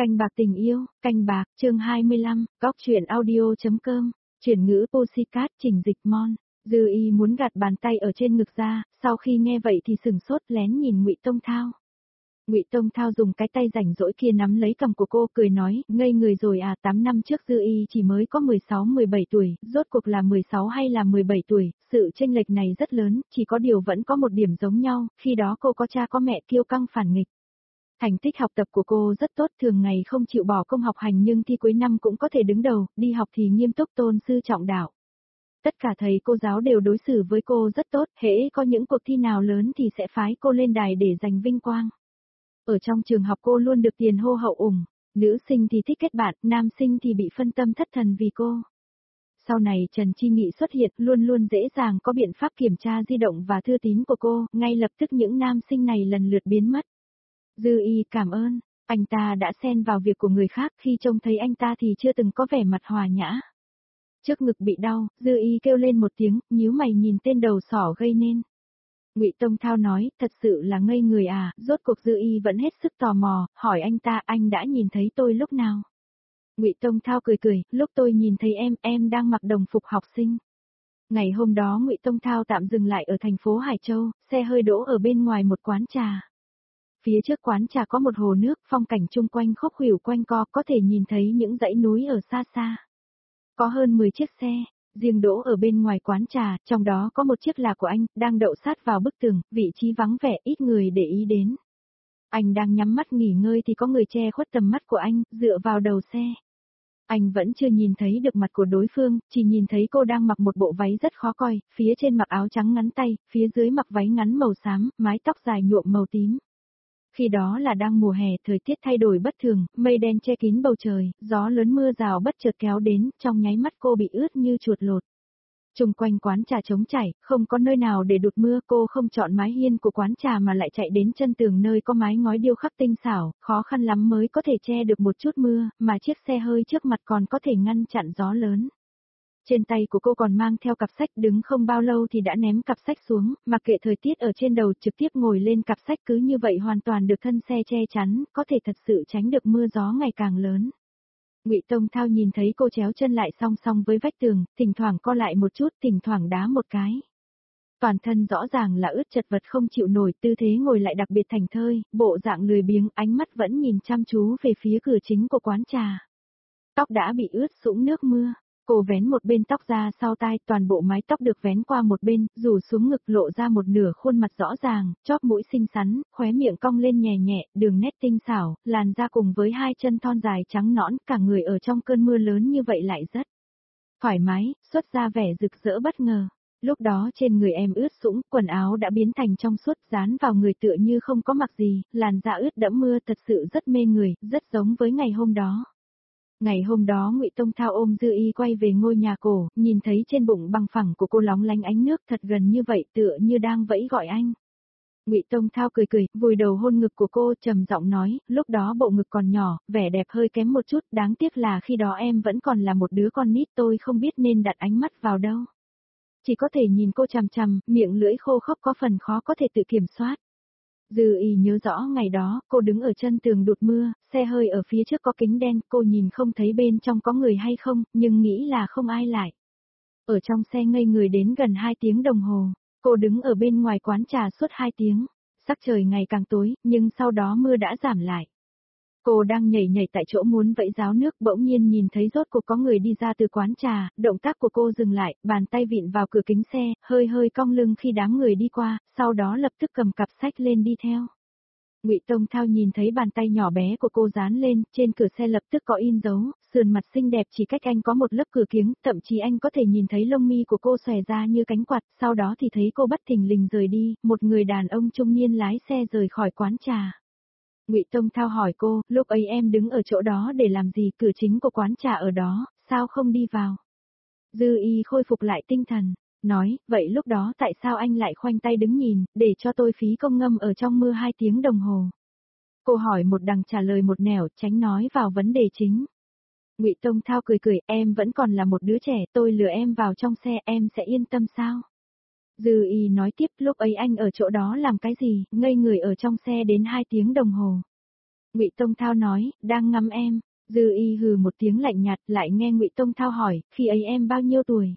Canh bạc tình yêu, canh bạc, chương 25, góc truyện audio.com, chuyển ngữ Postcard chỉnh dịch Mon. Dư Y muốn gạt bàn tay ở trên ngực ra, sau khi nghe vậy thì sừng sốt lén nhìn Ngụy Tông Thao. Ngụy Tông Thao dùng cái tay rảnh rỗi kia nắm lấy cằm của cô, cười nói, ngây người rồi à, 8 năm trước Dư Y chỉ mới có 16-17 tuổi, rốt cuộc là 16 hay là 17 tuổi, sự chênh lệch này rất lớn, chỉ có điều vẫn có một điểm giống nhau, khi đó cô có cha có mẹ kiêu căng phản nghịch. Thành tích học tập của cô rất tốt, thường ngày không chịu bỏ công học hành nhưng thi cuối năm cũng có thể đứng đầu, đi học thì nghiêm túc tôn sư trọng đạo. Tất cả thầy cô giáo đều đối xử với cô rất tốt, hễ có những cuộc thi nào lớn thì sẽ phái cô lên đài để giành vinh quang. Ở trong trường học cô luôn được tiền hô hậu ủng, nữ sinh thì thích kết bạn, nam sinh thì bị phân tâm thất thần vì cô. Sau này Trần Chi Nghị xuất hiện, luôn luôn dễ dàng có biện pháp kiểm tra di động và thư tín của cô, ngay lập tức những nam sinh này lần lượt biến mất. Dư Y cảm ơn, anh ta đã xen vào việc của người khác, khi trông thấy anh ta thì chưa từng có vẻ mặt hòa nhã. Trước ngực bị đau, Dư Y kêu lên một tiếng, nhíu mày nhìn tên đầu sỏ gây nên. Ngụy Tông Thao nói, thật sự là ngây người à, rốt cuộc Dư Y vẫn hết sức tò mò, hỏi anh ta, anh đã nhìn thấy tôi lúc nào? Ngụy Tông Thao cười cười, lúc tôi nhìn thấy em đang mặc đồng phục học sinh. Ngày hôm đó Ngụy Tông Thao tạm dừng lại ở thành phố Hải Châu, xe hơi đỗ ở bên ngoài một quán trà. Phía trước quán trà có một hồ nước, phong cảnh chung quanh khúc khuỷu quanh co, có thể nhìn thấy những dãy núi ở xa xa. Có hơn 10 chiếc xe, riêng đỗ ở bên ngoài quán trà, trong đó có một chiếc là của anh, đang đậu sát vào bức tường, vị trí vắng vẻ, ít người để ý đến. Anh đang nhắm mắt nghỉ ngơi thì có người che khuất tầm mắt của anh, dựa vào đầu xe. Anh vẫn chưa nhìn thấy được mặt của đối phương, chỉ nhìn thấy cô đang mặc một bộ váy rất khó coi, phía trên mặc áo trắng ngắn tay, phía dưới mặc váy ngắn màu xám, mái tóc dài nhuộm màu tím. Khi đó là đang mùa hè, thời tiết thay đổi bất thường, mây đen che kín bầu trời, gió lớn mưa rào bất chợt kéo đến, trong nháy mắt cô bị ướt như chuột lột. Chung quanh quán trà trống trải, không có nơi nào để đụt mưa, cô không chọn mái hiên của quán trà mà lại chạy đến chân tường nơi có mái ngói điêu khắc tinh xảo, khó khăn lắm mới có thể che được một chút mưa, mà chiếc xe hơi trước mặt còn có thể ngăn chặn gió lớn. Trên tay của cô còn mang theo cặp sách, đứng không bao lâu thì đã ném cặp sách xuống, mặc kệ thời tiết ở trên đầu, trực tiếp ngồi lên cặp sách, cứ như vậy hoàn toàn được thân xe che chắn, có thể thật sự tránh được mưa gió ngày càng lớn. Ngụy Tông Thao nhìn thấy cô chéo chân lại song song với vách tường, thỉnh thoảng co lại một chút, thỉnh thoảng đá một cái. Toàn thân rõ ràng là ướt chật vật không chịu nổi, tư thế ngồi lại đặc biệt thành thơi, bộ dạng lười biếng, ánh mắt vẫn nhìn chăm chú về phía cửa chính của quán trà. Tóc đã bị ướt sũng nước mưa. Cô vén một bên tóc ra sau tai, toàn bộ mái tóc được vén qua một bên, rủ xuống ngực lộ ra một nửa khuôn mặt rõ ràng, chóp mũi xinh xắn, khóe miệng cong lên nhẹ nhẹ, đường nét tinh xảo, làn da cùng với hai chân thon dài trắng nõn, cả người ở trong cơn mưa lớn như vậy lại rất thoải mái, xuất ra vẻ rực rỡ bất ngờ. Lúc đó trên người em ướt sũng, quần áo đã biến thành trong suốt, dán vào người tựa như không có mặc gì, làn da ướt đẫm mưa thật sự rất mê người, rất giống với ngày hôm đó. Ngày hôm đó Ngụy Tông Thao ôm Dư Y quay về ngôi nhà cổ, nhìn thấy trên bụng bằng phẳng của cô lóng lánh ánh nước thật gần như vậy, tựa như đang vẫy gọi anh. Ngụy Tông Thao cười cười, vùi đầu hôn ngực của cô, trầm giọng nói, lúc đó bộ ngực còn nhỏ, vẻ đẹp hơi kém một chút, đáng tiếc là khi đó em vẫn còn là một đứa con nít, tôi không biết nên đặt ánh mắt vào đâu. Chỉ có thể nhìn cô chằm chằm, miệng lưỡi khô khốc có phần khó có thể tự kiểm soát. Dư Y nhớ rõ ngày đó, cô đứng ở chân tường đụt mưa, xe hơi ở phía trước có kính đen, cô nhìn không thấy bên trong có người hay không, nhưng nghĩ là không ai lại. Ở trong xe ngây người đến gần 2 tiếng đồng hồ, cô đứng ở bên ngoài quán trà suốt 2 tiếng, sắc trời ngày càng tối, nhưng sau đó mưa đã giảm lại. Cô đang nhảy nhảy tại chỗ muốn vẫy ráo nước, bỗng nhiên nhìn thấy rốt cuộc có người đi ra từ quán trà, động tác của cô dừng lại, bàn tay vịn vào cửa kính xe, hơi hơi cong lưng khi đám người đi qua, sau đó lập tức cầm cặp sách lên đi theo. Ngụy Tông Thao nhìn thấy bàn tay nhỏ bé của cô dán lên, trên cửa xe lập tức có in dấu, sườn mặt xinh đẹp chỉ cách anh có một lớp cửa kiếng, thậm chí anh có thể nhìn thấy lông mi của cô xòe ra như cánh quạt, sau đó thì thấy cô bất thình lình rời đi, một người đàn ông trung niên lái xe rời khỏi quán trà. Ngụy Tông Thao hỏi cô, lúc ấy em đứng ở chỗ đó để làm gì, cửa chính của quán trà ở đó, sao không đi vào? Dư Y khôi phục lại tinh thần, nói, vậy lúc đó tại sao anh lại khoanh tay đứng nhìn, để cho tôi phí công ngâm ở trong mưa 2 tiếng đồng hồ? Cô hỏi một đằng trả lời một nẻo, tránh nói vào vấn đề chính. Ngụy Tông Thao cười cười, em vẫn còn là một đứa trẻ, tôi lừa em vào trong xe, em sẽ yên tâm sao? Dư Y nói tiếp, lúc ấy anh ở chỗ đó làm cái gì, ngây người ở trong xe đến 2 tiếng đồng hồ. Ngụy Tông Thao nói, đang ngắm em. Dư Y hừ một tiếng lạnh nhạt, lại nghe Ngụy Tông Thao hỏi, khi ấy em bao nhiêu tuổi?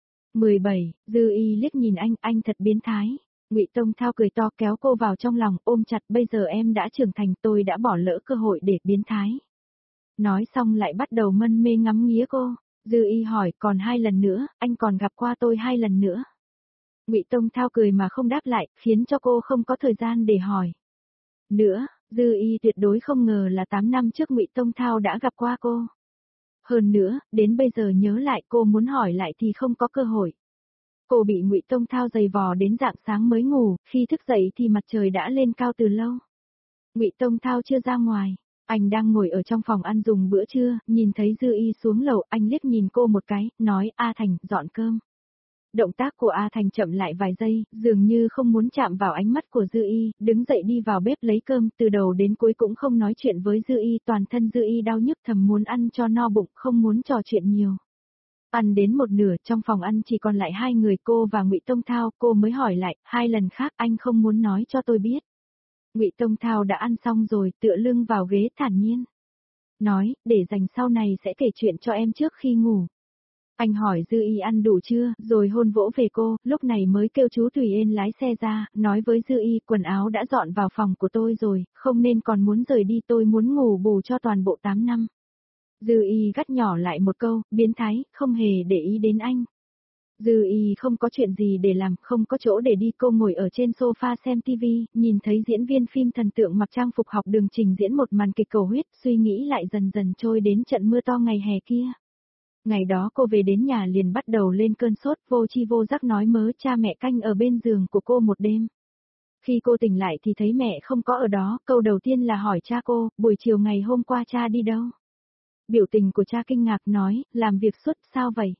17, Dư Y liếc nhìn anh thật biến thái. Ngụy Tông Thao cười to kéo cô vào trong lòng, ôm chặt, bây giờ em đã trưởng thành, tôi đã bỏ lỡ cơ hội để biến thái. Nói xong lại bắt đầu mân mê ngắm nghía cô. Dư Y hỏi, còn 2 lần nữa, anh còn gặp qua tôi 2 lần nữa. Ngụy Tông Thao cười mà không đáp lại, khiến cho cô không có thời gian để hỏi. Nữa, Dư Y tuyệt đối không ngờ là 8 năm trước Ngụy Tông Thao đã gặp qua cô. Hơn nữa, đến bây giờ nhớ lại cô muốn hỏi lại thì không có cơ hội. Cô bị Ngụy Tông Thao giày vò đến rạng sáng mới ngủ, khi thức dậy thì mặt trời đã lên cao từ lâu. Ngụy Tông Thao chưa ra ngoài, anh đang ngồi ở trong phòng ăn dùng bữa trưa, nhìn thấy Dư Y xuống lầu, anh liếc nhìn cô một cái, nói, A Thành, dọn cơm. Động tác của A Thành chậm lại vài giây, dường như không muốn chạm vào ánh mắt của Dư Y, đứng dậy đi vào bếp lấy cơm, từ đầu đến cuối cũng không nói chuyện với Dư Y, toàn thân Dư Y đau nhức thầm muốn ăn cho no bụng, không muốn trò chuyện nhiều. Ăn đến một nửa, trong phòng ăn chỉ còn lại 2 người, cô và Ngụy Tông Thao, cô mới hỏi lại, 2 lần khác anh không muốn nói cho tôi biết. Ngụy Tông Thao đã ăn xong rồi, tựa lưng vào ghế thản nhiên. Nói, để dành sau này sẽ kể chuyện cho em trước khi ngủ. Anh hỏi Dư Y ăn đủ chưa, rồi hôn vỗ về cô, lúc này mới kêu chú Tùy Ên lái xe ra, nói với Dư Y, quần áo đã dọn vào phòng của tôi rồi, không nên còn muốn rời đi, tôi muốn ngủ bù cho toàn bộ 8 năm. Dư Y gắt nhỏ lại một câu, biến thái, không hề để ý đến anh. Dư Y không có chuyện gì để làm, không có chỗ để đi, cô ngồi ở trên sofa xem TV, nhìn thấy diễn viên phim thần tượng mặc trang phục học đường trình diễn một màn kịch cầu huyết, suy nghĩ lại dần dần trôi đến trận mưa to ngày hè kia. Ngày đó cô về đến nhà liền bắt đầu lên cơn sốt, vô chi vô giác nói mớ cha mẹ canh ở bên giường của cô một đêm. Khi cô tỉnh lại thì thấy mẹ không có ở đó, câu đầu tiên là hỏi cha cô, buổi chiều ngày hôm qua cha đi đâu? Biểu tình của cha kinh ngạc nói, làm việc suốt, sao vậy?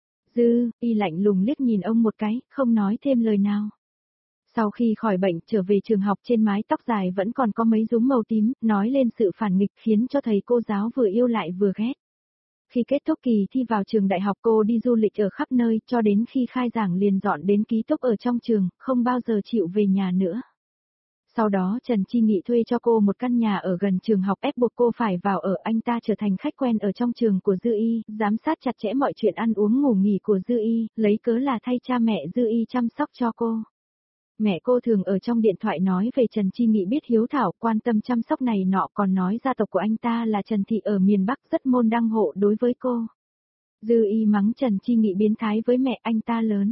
Dư Y lạnh lùng liếc nhìn ông một cái, không nói thêm lời nào. Sau khi khỏi bệnh trở về trường học, trên mái tóc dài vẫn còn có mấy rúm màu tím, nói lên sự phản nghịch khiến cho thầy cô giáo vừa yêu lại vừa ghét. Khi kết thúc kỳ thi vào trường đại học, cô đi du lịch ở khắp nơi, cho đến khi khai giảng liền dọn đến ký túc ở trong trường, không bao giờ chịu về nhà nữa. Sau đó Trần Chi Nghị thuê cho cô một căn nhà ở gần trường học, ép buộc cô phải vào ở, anh ta trở thành khách quen ở trong trường của Dư Y, giám sát chặt chẽ mọi chuyện ăn uống ngủ nghỉ của Dư Y, lấy cớ là thay cha mẹ Dư Y chăm sóc cho cô. Mẹ cô thường ở trong điện thoại nói về Trần Chi Nghị biết hiếu thảo, quan tâm chăm sóc này nọ, còn nói gia tộc của anh ta là Trần Thị ở miền Bắc rất môn đăng hộ đối với cô. Dư Y mắng Trần Chi Nghị biến thái với mẹ, anh ta lớn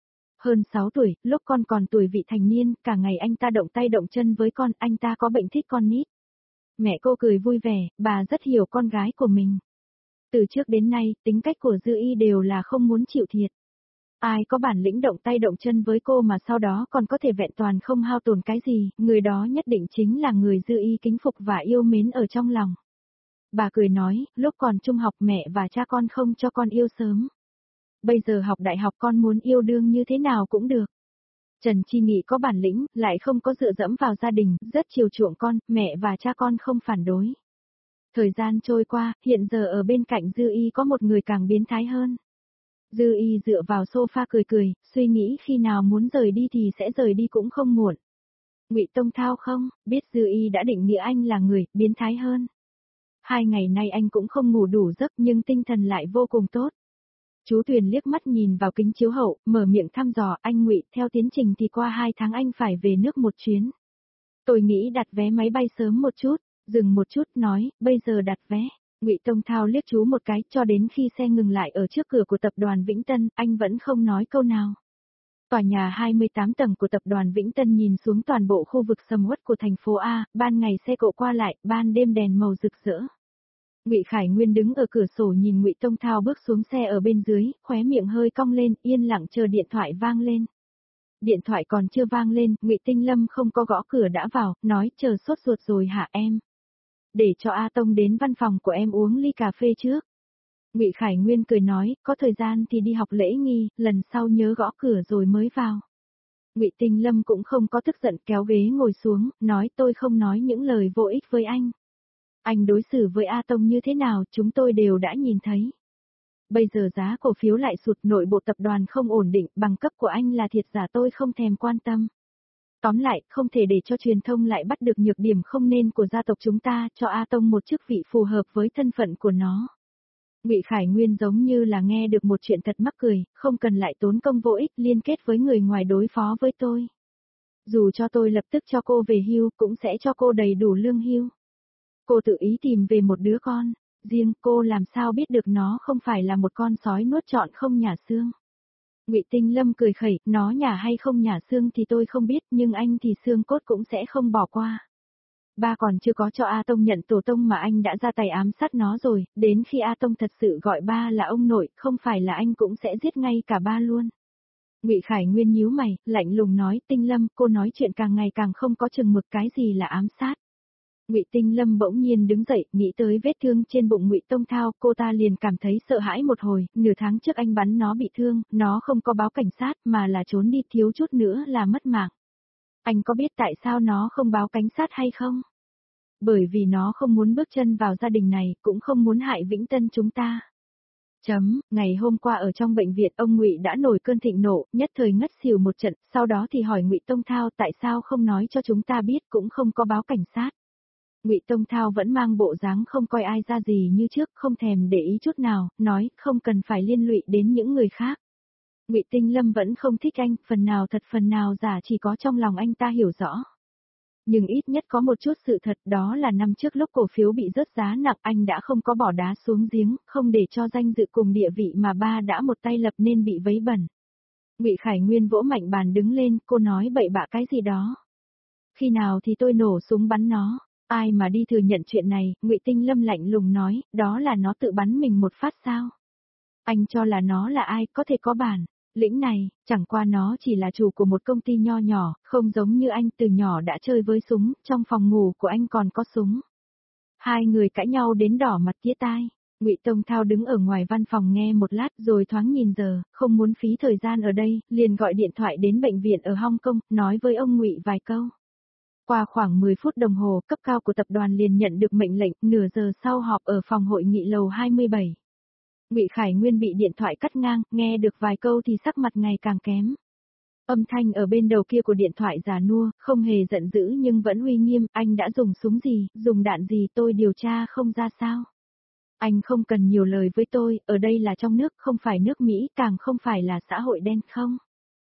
hơn 6 tuổi, lúc con còn tuổi vị thành niên, cả ngày anh ta động tay động chân với con, anh ta có bệnh thích con nít. Mẹ cô cười vui vẻ, bà rất hiểu con gái của mình. Từ trước đến nay, tính cách của Dư Y đều là không muốn chịu thiệt. Ai có bản lĩnh động tay động chân với cô mà sau đó còn có thể vẹn toàn không hao tổn cái gì, người đó nhất định chính là người Dư Y kính phục và yêu mến ở trong lòng. Bà cười nói, lúc còn trung học mẹ và cha con không cho con yêu sớm. Bây giờ học đại học con muốn yêu đương như thế nào cũng được. Trần Chi Nghị có bản lĩnh, lại không có dựa dẫm vào gia đình, rất chiều chuộng con, mẹ và cha con không phản đối. Thời gian trôi qua, hiện giờ ở bên cạnh Dư Y có một người càng biến thái hơn. Dư Y dựa vào sofa cười cười, suy nghĩ khi nào muốn rời đi thì sẽ rời đi cũng không muộn. Ngụy Tông Thao không, biết Dư Y đã định nghĩa anh là người biến thái hơn. 2 ngày nay anh cũng không ngủ đủ giấc nhưng tinh thần lại vô cùng tốt. Chú Tuyền liếc mắt nhìn vào kính chiếu hậu, mở miệng thăm dò, anh Ngụy, theo tiến trình thì qua 2 tháng anh phải về nước một chuyến. Tôi nghĩ đặt vé máy bay sớm một chút, dừng một chút nói, bây giờ đặt vé. Ngụy Tông Thao liếc chú một cái, cho đến khi xe ngừng lại ở trước cửa của tập đoàn Vĩnh Tân, anh vẫn không nói câu nào. Tòa nhà 28 tầng của tập đoàn Vĩnh Tân nhìn xuống toàn bộ khu vực sầm uất của thành phố A, ban ngày xe cộ qua lại, ban đêm đèn màu rực rỡ. Ngụy Khải Nguyên đứng ở cửa sổ nhìn Ngụy Tông Thao bước xuống xe ở bên dưới, khóe miệng hơi cong lên, yên lặng chờ điện thoại vang lên. Điện thoại còn chưa vang lên, Ngụy Tinh Lâm không có gõ cửa đã vào, nói chờ sốt ruột rồi hả em? Để cho A Tông đến văn phòng của em uống ly cà phê trước. Ngụy Khải Nguyên cười nói, có thời gian thì đi học lễ nghi, lần sau nhớ gõ cửa rồi mới vào. Ngụy Tinh Lâm cũng không có tức giận, kéo ghế ngồi xuống, nói tôi không nói những lời vô ích với anh. Anh đối xử với A Tông như thế nào chúng tôi đều đã nhìn thấy. Bây giờ giá cổ phiếu lại sụt, nội bộ tập đoàn không ổn định, bằng cấp của anh là thiệt giả tôi không thèm quan tâm. Tóm lại, không thể để cho truyền thông lại bắt được nhược điểm không nên của gia tộc chúng ta, cho A Tông một chức vị phù hợp với thân phận của nó. Ngụy Khải Nguyên giống như là nghe được một chuyện thật mắc cười, không cần lại tốn công vô ích liên kết với người ngoài đối phó với tôi. Dù cho tôi lập tức cho cô về hưu, cũng sẽ cho cô đầy đủ lương hưu. Cô tự ý tìm về một đứa con, riêng cô làm sao biết được nó không phải là một con sói nuốt trọn không nhả xương. Ngụy Tinh Lâm cười khẩy, nó nhả hay không nhả xương thì tôi không biết, nhưng anh thì xương cốt cũng sẽ không bỏ qua. Ba còn chưa có cho A Tông nhận tổ tông mà anh đã ra tay ám sát nó rồi, đến khi A Tông thật sự gọi ba là ông nội, không phải là anh cũng sẽ giết ngay cả ba luôn. Ngụy Khải Nguyên nhíu mày, lạnh lùng nói, Tinh Lâm, cô nói chuyện càng ngày càng không có chừng mực, cái gì là ám sát. Ngụy Tinh Lâm bỗng nhiên đứng dậy, nghĩ tới vết thương trên bụng Ngụy Tông Thao, cô ta liền cảm thấy sợ hãi một hồi, nửa tháng trước anh bắn nó bị thương, nó không có báo cảnh sát mà là trốn đi, thiếu chút nữa là mất mạng. Anh có biết tại sao nó không báo cảnh sát hay không? Bởi vì nó không muốn bước chân vào gia đình này, cũng không muốn hại Vĩnh Tân chúng ta. Ngày hôm qua ở trong bệnh viện ông Ngụy đã nổi cơn thịnh nộ, nhất thời ngất xỉu một trận, sau đó thì hỏi Ngụy Tông Thao tại sao không nói cho chúng ta biết, cũng không có báo cảnh sát. Ngụy Tông Thao vẫn mang bộ dáng không coi ai ra gì như trước, không thèm để ý chút nào, nói không cần phải liên lụy đến những người khác. Ngụy Tinh Lâm vẫn không thích anh, phần nào thật phần nào giả chỉ có trong lòng anh ta hiểu rõ. Nhưng ít nhất có một chút sự thật, đó là năm trước lúc cổ phiếu bị rớt giá nặng anh đã không có bỏ đá xuống giếng, không để cho danh dự cùng địa vị mà ba đã một tay lập nên bị vấy bẩn. Ngụy Khải Nguyên vỗ mạnh bàn đứng lên, cô nói bậy bạ cái gì đó. Khi nào thì tôi nổ súng bắn nó, ai mà đi thừa nhận chuyện này, Ngụy Tinh Lâm lạnh lùng nói, đó là nó tự bắn mình một phát sao. Anh cho là nó là ai, có thể có bản lĩnh này, chẳng qua nó chỉ là chủ của một công ty nho nhỏ, không giống như anh từ nhỏ đã chơi với súng, trong phòng ngủ của anh còn có súng. Hai người cãi nhau đến đỏ mặt tía tai. Ngụy Tông Thao đứng ở ngoài văn phòng nghe một lát rồi thoáng nhìn giờ, không muốn phí thời gian ở đây, liền gọi điện thoại đến bệnh viện ở Hong Kong, nói với ông Ngụy vài câu. Qua khoảng 10 phút đồng hồ, cấp cao của tập đoàn liền nhận được mệnh lệnh, nửa giờ sau họp ở phòng hội nghị lầu 27. Ngụy Khải Nguyên bị điện thoại cắt ngang, nghe được vài câu thì sắc mặt ngày càng kém. Âm thanh ở bên đầu kia của điện thoại già nua, không hề giận dữ nhưng vẫn uy nghiêm, anh đã dùng súng gì, dùng đạn gì tôi điều tra không ra sao. Anh không cần nhiều lời với tôi, ở đây là trong nước, không phải nước Mỹ, càng không phải là xã hội đen không.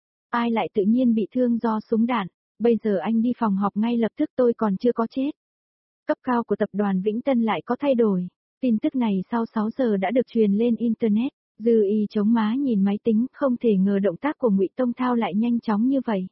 Ai lại tự nhiên bị thương do súng đạn, bây giờ anh đi phòng họp ngay lập tức, tôi còn chưa có chết. Cấp cao của tập đoàn Vĩnh Tân lại có thay đổi. Tin tức này sau 6 giờ đã được truyền lên Internet. Dư Y chống má nhìn máy tính, không thể ngờ động tác của Ngụy Tông Thao lại nhanh chóng như vậy.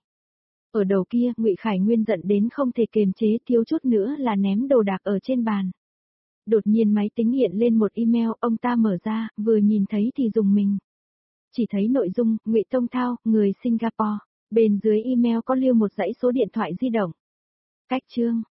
Ở đầu kia, Ngụy Khải Nguyên giận đến không thể kiềm chế, thiếu chút nữa là ném đồ đạc ở trên bàn. Đột nhiên máy tính hiện lên một email, ông ta mở ra, vừa nhìn thấy thì rùng mình. Chỉ thấy nội dung, Ngụy Tông Thao, người Singapore. Bên dưới email có lưu một dãy số điện thoại di động. Cách chương